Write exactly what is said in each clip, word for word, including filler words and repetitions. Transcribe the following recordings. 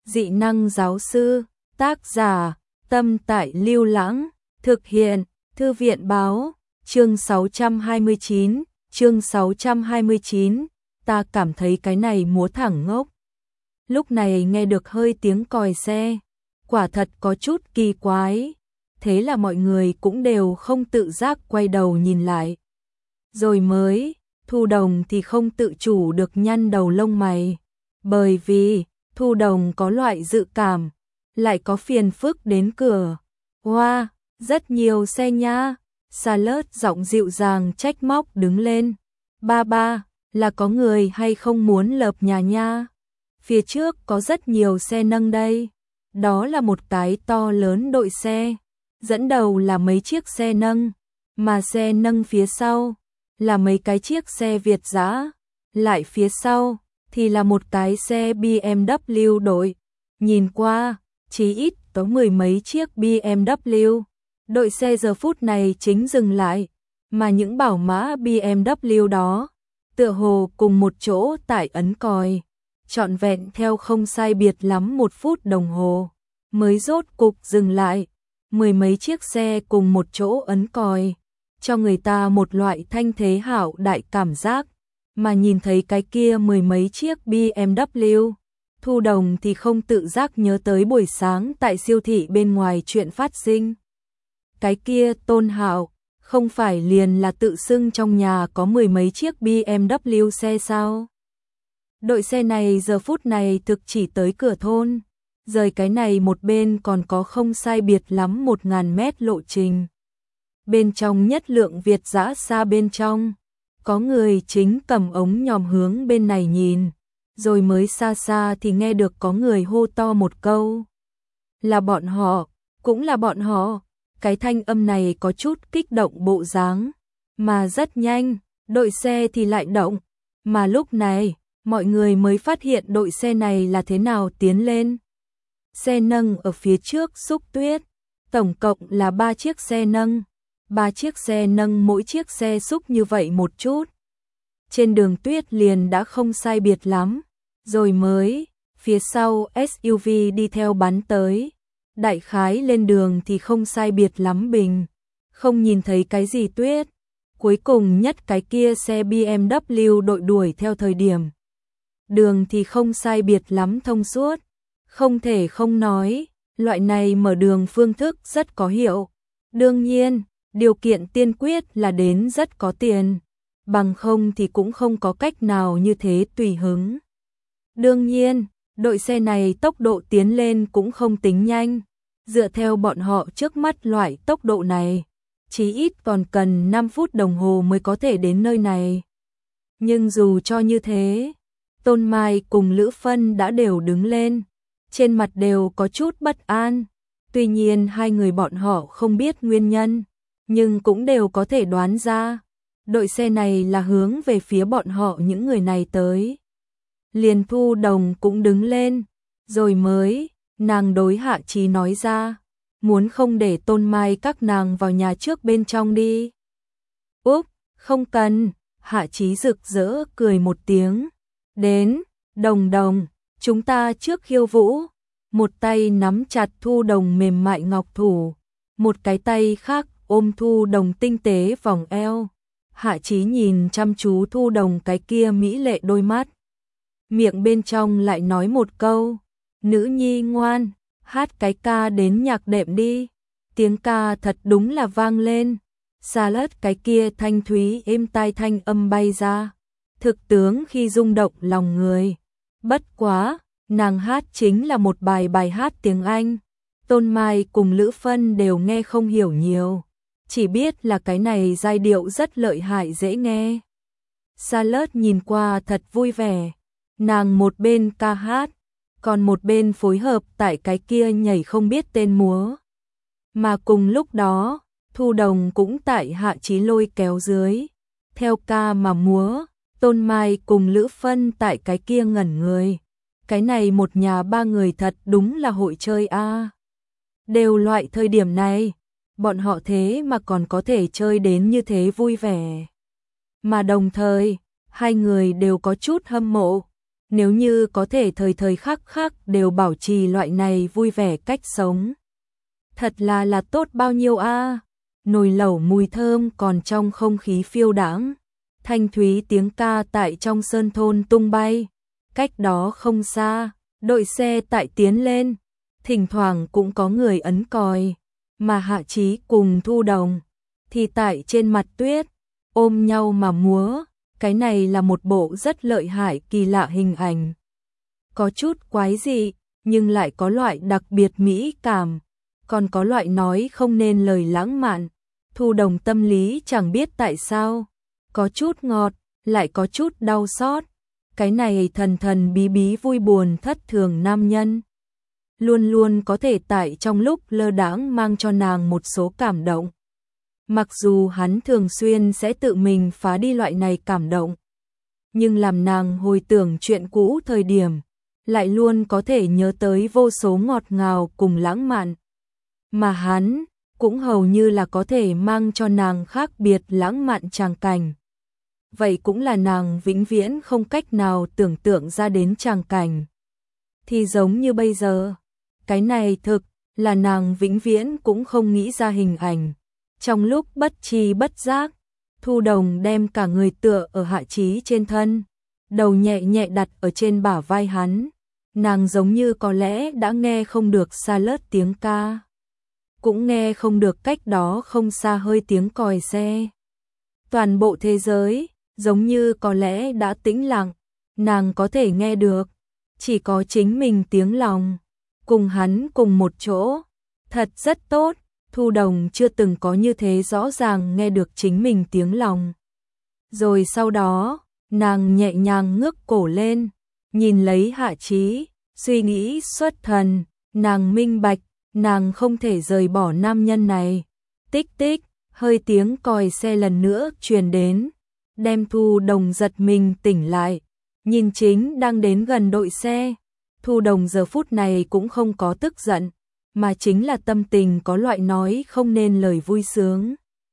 Dị năng giáo sư, tác giả, Tâm Tại Lưu Lãng, thực hiện, Thư viện báo, chương sáu trăm hai mươi chín, chương sáu trăm hai mươi chín, ta cảm thấy cái này múa thẳng ngốc. Lúc này nghe được hơi tiếng còi xe, quả thật có chút kỳ quái, thế là mọi người cũng đều không tự giác quay đầu nhìn lại. Rồi mới, Thu Đồng thì không tự chủ được nhăn đầu lông mày, bởi vì Thu Đồng có loại dự cảm, lại có phiền phức đến cửa. Wow, rất nhiều xe nha. Charlotte giọng dịu dàng trách móc đứng lên. Ba ba, là có người hay không muốn lợp nhà nha? Phía trước có rất nhiều xe nâng đây. Đó là một cái to lớn đội xe. Dẫn đầu là mấy chiếc xe nâng, mà xe nâng phía sau là mấy cái chiếc xe Việt dã, lại phía sau thì là một cái xe bê em vê đội. Nhìn qua, chỉ ít có mười mấy chiếc bê em vê. Đội xe giờ phút này chính dừng lại, mà những bảo mã bê em vê đó tựa hồ cùng một chỗ tại ấn còi, trọn vẹn theo không sai biệt lắm một phút đồng hồ mới rốt cục dừng lại. Mười mấy chiếc xe cùng một chỗ ấn còi, cho người ta một loại thanh thế hảo đại cảm giác, mà nhìn thấy cái kia mười mấy chiếc bê em vê, Thu Đồng thì không tự giác nhớ tới buổi sáng tại siêu thị bên ngoài chuyện phát sinh. Cái kia Tôn Hạo, không phải liền là tự xưng trong nhà có mười mấy chiếc bê em vê xe sao? Đội xe này giờ phút này thực chỉ tới cửa thôn, rời cái này một bên còn có không sai biệt lắm một ngàn mét lộ trình. Bên trong nhất lượng Việt dã xa bên trong, có người chính cầm ống nhòm hướng bên này nhìn, rồi mới xa xa thì nghe được có người hô to một câu. Là bọn họ, cũng là bọn họ. Cái thanh âm này có chút kích động bộ dáng, mà rất nhanh, đội xe thì lại động, mà lúc này, mọi người mới phát hiện đội xe này là thế nào tiến lên. Xe nâng ở phía trước xúc tuyết, tổng cộng là ba chiếc xe nâng, ba chiếc xe nâng mỗi chiếc xe xúc như vậy một chút. Trên đường tuyết liền đã không sai biệt lắm, rồi mới, phía sau ét u vê đi theo bắn tới. Đại khái lên đường thì không sai biệt lắm bình, không nhìn thấy cái gì tuyết. Cuối cùng nhất cái kia xe bê em vê đội đuổi theo thời điểm. Đường thì không sai biệt lắm thông suốt, không thể không nói, loại này mở đường phương thức rất có hiệu. Đương nhiên, điều kiện tiên quyết là đến rất có tiền, bằng không thì cũng không có cách nào như thế tùy hứng. Đương nhiên, đội xe này tốc độ tiến lên cũng không tính nhanh. Dựa theo bọn họ trước mắt loại tốc độ này, chí ít còn cần năm phút đồng hồ mới có thể đến nơi này. Nhưng dù cho như thế, Tôn Mai cùng Lữ Phân đã đều đứng lên, trên mặt đều có chút bất an. Tuy nhiên hai người bọn họ không biết nguyên nhân, nhưng cũng đều có thể đoán ra, đội xe này là hướng về phía bọn họ những người này tới. Liền Thu Đồng cũng đứng lên, rồi mới nàng đối Hạ Chí nói ra, muốn không để Tôn Mai các nàng vào nhà trước bên trong đi. Úp, không cần, Hạ Chí rực rỡ cười một tiếng. Đến, Đồng Đồng, chúng ta trước khiêu vũ. Một tay nắm chặt Thu Đồng mềm mại ngọc thủ, một cái tay khác ôm Thu Đồng tinh tế vòng eo. Hạ Chí nhìn chăm chú Thu Đồng cái kia mỹ lệ đôi mắt, miệng bên trong lại nói một câu. Nữ nhi ngoan, hát cái ca đến nhạc đệm đi. Tiếng ca thật đúng là vang lên. Charlotte cái kia thanh thúy êm tai thanh âm bay ra, thực tướng khi rung động lòng người. Bất quá, nàng hát chính là một bài bài hát tiếng Anh. Tôn Mai cùng Lữ Phân đều nghe không hiểu nhiều, chỉ biết là cái này giai điệu rất lợi hại dễ nghe. Charlotte nhìn qua thật vui vẻ, nàng một bên ca hát, còn một bên phối hợp tại cái kia nhảy không biết tên múa. Mà cùng lúc đó, Thu Đồng cũng tại Hạ Chí lôi kéo dưới, theo ca mà múa. Tôn Mai cùng Lữ Phân tại cái kia ngẩn người. Cái này một nhà ba người thật đúng là hội chơi a. À. Đều loại thời điểm này, bọn họ thế mà còn có thể chơi đến như thế vui vẻ. Mà đồng thời, hai người đều có chút hâm mộ. Nếu như có thể thời thời khắc khắc đều bảo trì loại này vui vẻ cách sống. Thật là là tốt bao nhiêu a. Nồi lẩu mùi thơm còn trong không khí phiêu đãng. Thanh thúy tiếng ca tại trong sơn thôn tung bay. Cách đó không xa, đội xe tại tiến lên. Thỉnh thoảng cũng có người ấn còi. Mà Hạ Chí cùng Thu Đồng thì tại trên mặt tuyết, ôm nhau mà múa. Cái này là một bộ rất lợi hại kỳ lạ hình ảnh. Có chút quái dị, nhưng lại có loại đặc biệt mỹ cảm. Còn có loại nói không nên lời lãng mạn. Thu Đồng tâm lý chẳng biết tại sao. Có chút ngọt, lại có chút đau xót. Cái này thần thần bí bí vui buồn thất thường nam nhân. Luôn luôn có thể tại trong lúc lơ đãng mang cho nàng một số cảm động. Mặc dù hắn thường xuyên sẽ tự mình phá đi loại này cảm động. Nhưng làm nàng hồi tưởng chuyện cũ thời điểm, lại luôn có thể nhớ tới vô số ngọt ngào cùng lãng mạn. Mà hắn cũng hầu như là có thể mang cho nàng khác biệt lãng mạn tràng cảnh. Vậy cũng là nàng vĩnh viễn không cách nào tưởng tượng ra đến tràng cảnh. Thì giống như bây giờ, cái này thực là nàng vĩnh viễn cũng không nghĩ ra hình ảnh. Trong lúc bất tri bất giác, Thu Đồng đem cả người tựa ở Hạ Chí trên thân, đầu nhẹ nhẹ đặt ở trên bả vai hắn. Nàng giống như có lẽ đã nghe không được xa lớt tiếng ca, cũng nghe không được cách đó không xa hơi tiếng còi xe. Toàn bộ thế giới giống như có lẽ đã tĩnh lặng, nàng có thể nghe được chỉ có chính mình tiếng lòng, cùng hắn cùng một chỗ. Thật rất tốt. Thu Đồng chưa từng có như thế rõ ràng nghe được chính mình tiếng lòng. Rồi sau đó, nàng nhẹ nhàng ngước cổ lên, nhìn lấy Hạ Chí, suy nghĩ xuất thần, nàng minh bạch, nàng không thể rời bỏ nam nhân này. Tích tích, hơi tiếng còi xe lần nữa truyền đến, đem Thu Đồng giật mình tỉnh lại, nhìn chính đang đến gần đội xe. Thu Đồng giờ phút này cũng không có tức giận, mà chính là tâm tình có loại nói không nên lời vui sướng.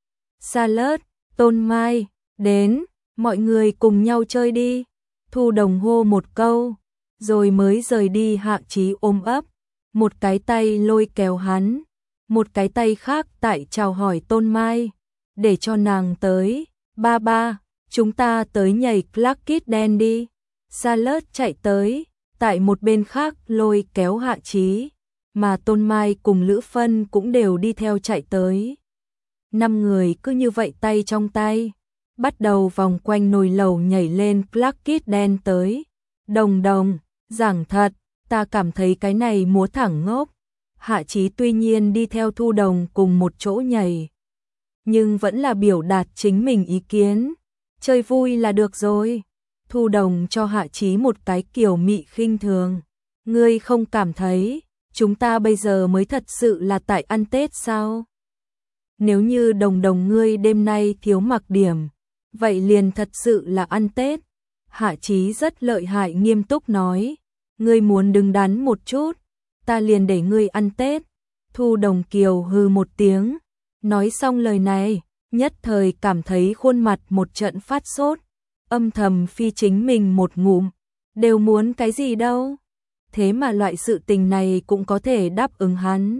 Sa Lớt, Tôn Mai, đến, mọi người cùng nhau chơi đi. Thu Đồng hô một câu, rồi mới rời đi. Hạ Chí ôm ấp, một cái tay lôi kéo hắn, một cái tay khác tại chào hỏi Tôn Mai, để cho nàng tới. Ba ba, chúng ta tới nhảy Clark Kid đen đi. Sa Lớt chạy tới, tại một bên khác lôi kéo Hạ Chí. Mà Tôn Mai cùng Lữ Phân cũng đều đi theo chạy tới. Năm người cứ như vậy tay trong tay, bắt đầu vòng quanh nồi lẩu nhảy lên Clark Kid đen tới. Đồng Đồng, giảng thật, ta cảm thấy cái này múa thẳng ngốc. Hạ Chí tuy nhiên đi theo Thu Đồng cùng một chỗ nhảy, nhưng vẫn là biểu đạt chính mình ý kiến. Chơi vui là được rồi. Thu Đồng cho Hạ Chí một cái kiểu mị khinh thường. Ngươi không cảm thấy chúng ta bây giờ mới thật sự là tại ăn Tết sao? Nếu như Đồng Đồng ngươi đêm nay thiếu mặc điểm, vậy liền thật sự là ăn Tết. Hạ Chí rất lợi hại nghiêm túc nói, ngươi muốn đứng đắn một chút, ta liền để ngươi ăn Tết. Thu Đồng kiều hừ một tiếng, nói xong lời này, nhất thời cảm thấy khuôn mặt một trận phát sốt, âm thầm phi chính mình một ngụm, đều muốn cái gì đâu. Thế mà loại sự tình này cũng có thể đáp ứng hắn.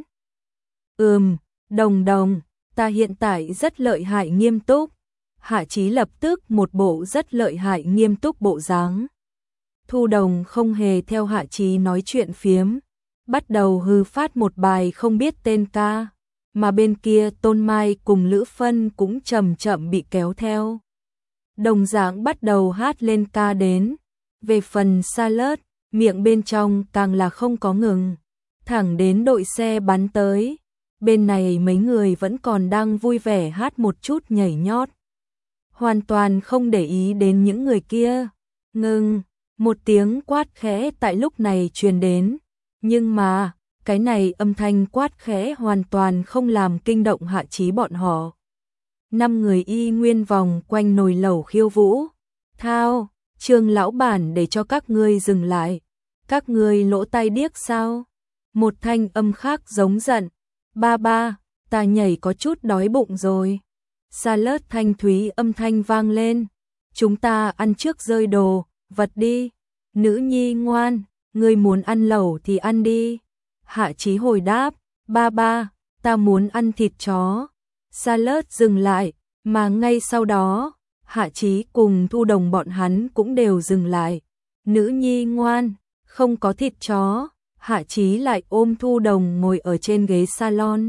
Ừm, Đồng Đồng, ta hiện tại rất lợi hại nghiêm túc. Hạ Chí lập tức một bộ rất lợi hại nghiêm túc bộ dáng. Thu Đồng không hề theo Hạ Chí nói chuyện phiếm, bắt đầu hư phát một bài không biết tên ca, mà bên kia Tôn Mai cùng Lữ Phân cũng chậm chậm bị kéo theo. Đồng dạng bắt đầu hát lên ca đến. Về phần Sa Lớt, miệng bên trong càng là không có ngừng, thẳng đến đội xe bắn tới. Bên này mấy người vẫn còn đang vui vẻ hát một chút nhảy nhót, hoàn toàn không để ý đến những người kia. Ngừng, một tiếng quát khẽ tại lúc này truyền đến, nhưng mà cái này âm thanh quát khẽ hoàn toàn không làm kinh động Hạ Chí bọn họ. Năm người y nguyên vòng quanh nồi lẩu khiêu vũ. Thao, Trương lão bản để cho các ngươi dừng lại. Các ngươi lỗ tai điếc sao? Một thanh âm khác giống giận. Ba ba, ta nhảy có chút đói bụng rồi. Sa Lớt thanh thúy âm thanh vang lên. Chúng ta ăn trước rơi đồ, vật đi. Nữ nhi ngoan, ngươi muốn ăn lẩu thì ăn đi. Hạ Chí hồi đáp, ba ba, ta muốn ăn thịt chó. Salad dừng lại, mà ngay sau đó, Hạ Chí cùng Thu Đồng bọn hắn cũng đều dừng lại. Nữ nhi ngoan, không có thịt chó. Hạ Chí lại ôm Thu Đồng ngồi ở trên ghế salon.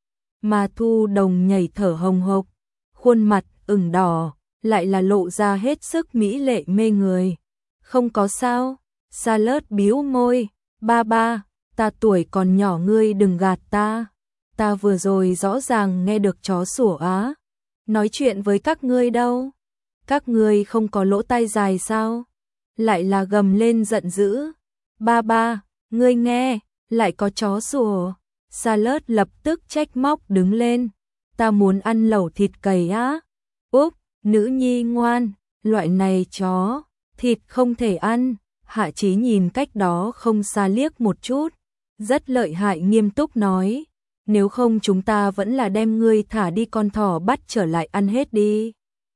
Mà Thu Đồng nhảy thở hồng hộc, khuôn mặt ửng đỏ, lại là lộ ra hết sức mỹ lệ mê người. Không có sao. Salad bĩu môi, ba ba, ta tuổi còn nhỏ ngươi đừng gạt ta. Ta vừa rồi rõ ràng nghe được chó sủa á. Nói chuyện với các ngươi đâu? Các ngươi không có lỗ tai dài sao? Lại là gầm lên giận dữ. Ba ba, ngươi nghe, lại có chó sủa. Salad lập tức trách móc đứng lên. Ta muốn ăn lẩu thịt cầy á. Úp, nữ nhi ngoan, loại này chó, thịt không thể ăn. Hạ Chí nhìn cách đó không xa liếc một chút. Rất lợi hại nghiêm túc nói. Nếu không chúng ta vẫn là đem ngươi thả đi con thỏ bắt trở lại ăn hết đi.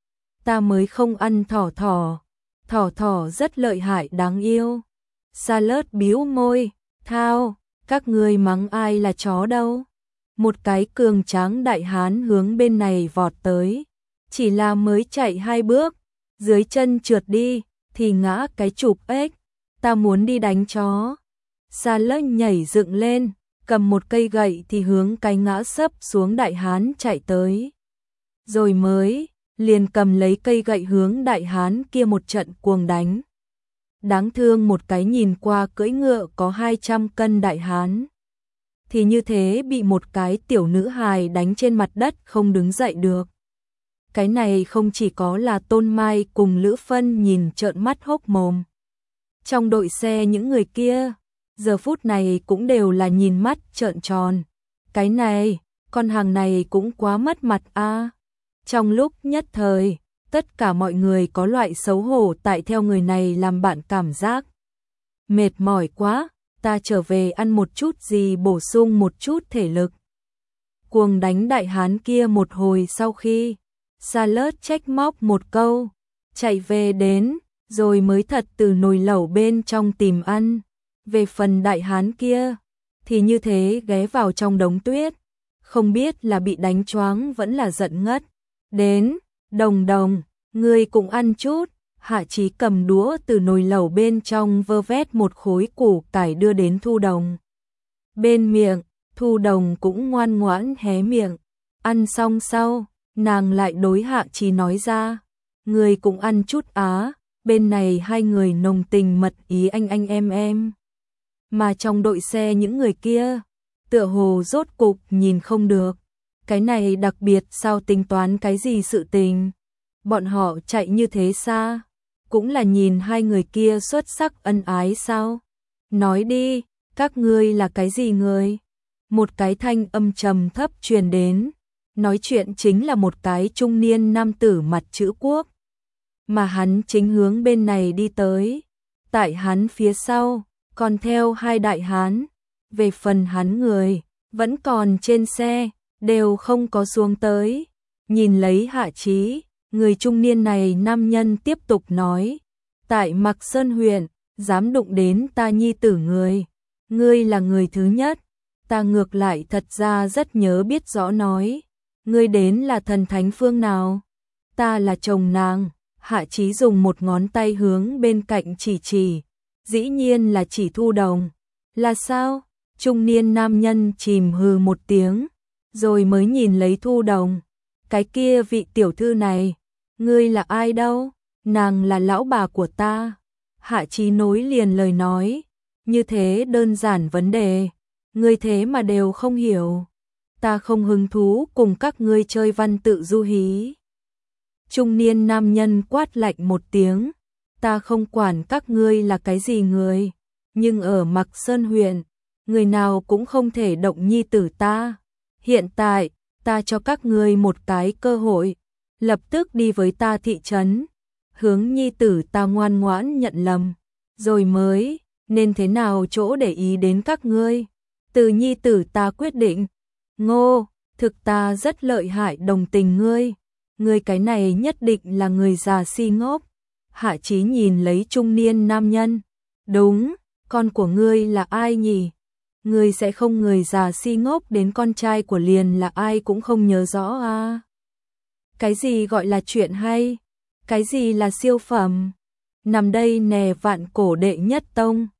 Ta mới không ăn thỏ thỏ. Thỏ thỏ rất lợi hại đáng yêu. Salad bĩu môi, thao, các ngươi mắng ai là chó đâu. Một cái cường tráng đại hán hướng bên này vọt tới. Chỉ là mới chạy hai bước, dưới chân trượt đi, thì ngã cái chụp ếch. Ta muốn đi đánh chó. Salad nhảy dựng lên, cầm một cây gậy thì hướng cái ngã sấp xuống đại hán chạy tới. Rồi mới, liền cầm lấy cây gậy hướng đại hán kia một trận cuồng đánh. Đáng thương một cái nhìn qua cưỡi ngựa có hai trăm cân đại hán. Thì như thế bị một cái tiểu nữ hài đánh trên mặt đất không đứng dậy được. Cái này không chỉ có là Tôn Mai cùng Lữ Phân nhìn trợn mắt hốc mồm. Trong đội xe những người kia, giờ phút này cũng đều là nhìn mắt trợn tròn. Cái này, con hàng này cũng quá mất mặt a. Trong lúc nhất thời, tất cả mọi người có loại xấu hổ tại theo người này làm bạn cảm giác. Mệt mỏi quá, ta trở về ăn một chút gì bổ sung một chút thể lực. Cuồng đánh đại hán kia một hồi sau khi, Salad trách móc một câu, chạy về đến, rồi mới thật từ nồi lẩu bên trong tìm ăn. Về phần đại hán kia, thì như thế ghé vào trong đống tuyết, không biết là bị đánh choáng vẫn là giận ngất. Đến, Đồng Đồng, ngươi cũng ăn chút. Hạ Chí cầm đũa từ nồi lẩu bên trong vơ vét một khối củ cải đưa đến Thu Đồng. Bên miệng, Thu Đồng cũng ngoan ngoãn hé miệng. Ăn xong sau, nàng lại đối Hạ Chí nói ra, ngươi cũng ăn chút á. Bên này hai người nồng tình mật ý anh anh em em. Mà trong đội xe những người kia, tựa hồ rốt cục nhìn không được. Cái này đặc biệt sao tính toán cái gì sự tình. Bọn họ chạy như thế xa, cũng là nhìn hai người kia xuất sắc ân ái sao. Nói đi, các ngươi là cái gì người? Một cái thanh âm trầm thấp truyền đến. Nói chuyện chính là một cái trung niên nam tử mặt chữ quốc. Mà hắn chính hướng bên này đi tới. Tại hắn phía sau, còn theo hai đại hán. Về phần hắn người, vẫn còn trên xe, đều không có xuống tới. Nhìn lấy Hạ Chí, người trung niên này nam nhân tiếp tục nói. Tại Mạc Sơn huyện, dám đụng đến ta nhi tử người. Ngươi là người thứ nhất. Ta ngược lại thật ra rất nhớ biết rõ nói. Ngươi đến là thần thánh phương nào? Ta là chồng nàng. Hạ Chí dùng một ngón tay hướng bên cạnh chỉ chỉ. Dĩ nhiên là chỉ Thu Đồng. Là sao? Trung niên nam nhân chìm hừ một tiếng. Rồi mới nhìn lấy Thu Đồng. Cái kia vị tiểu thư này. Ngươi là ai đâu? Nàng là lão bà của ta. Hạ Chí nối liền lời nói. Như thế đơn giản vấn đề. Ngươi thế mà đều không hiểu. Ta không hứng thú cùng các ngươi chơi văn tự du hí. Trung niên nam nhân quát lạnh một tiếng. Ta không quản các ngươi là cái gì người. Nhưng ở Mạc Sơn huyện, người nào cũng không thể động nhi tử ta. Hiện tại, ta cho các ngươi một cái cơ hội. Lập tức đi với ta thị trấn. Hướng nhi tử ta ngoan ngoãn nhận lầm. Rồi mới, nên thế nào chỗ để ý đến các ngươi. Từ nhi tử ta quyết định. Ngô, thực ta rất lợi hại đồng tình ngươi. Ngươi cái này nhất định là người già si ngốc. Hạ Chí nhìn lấy trung niên nam nhân, Đúng, con của ngươi là ai nhỉ? Ngươi sẽ không người già si ngốc đến con trai của liền là ai cũng không nhớ rõ à? Cái gì gọi là chuyện hay? Cái gì là siêu phẩm? Nằm đây nè vạn cổ đệ nhất tông.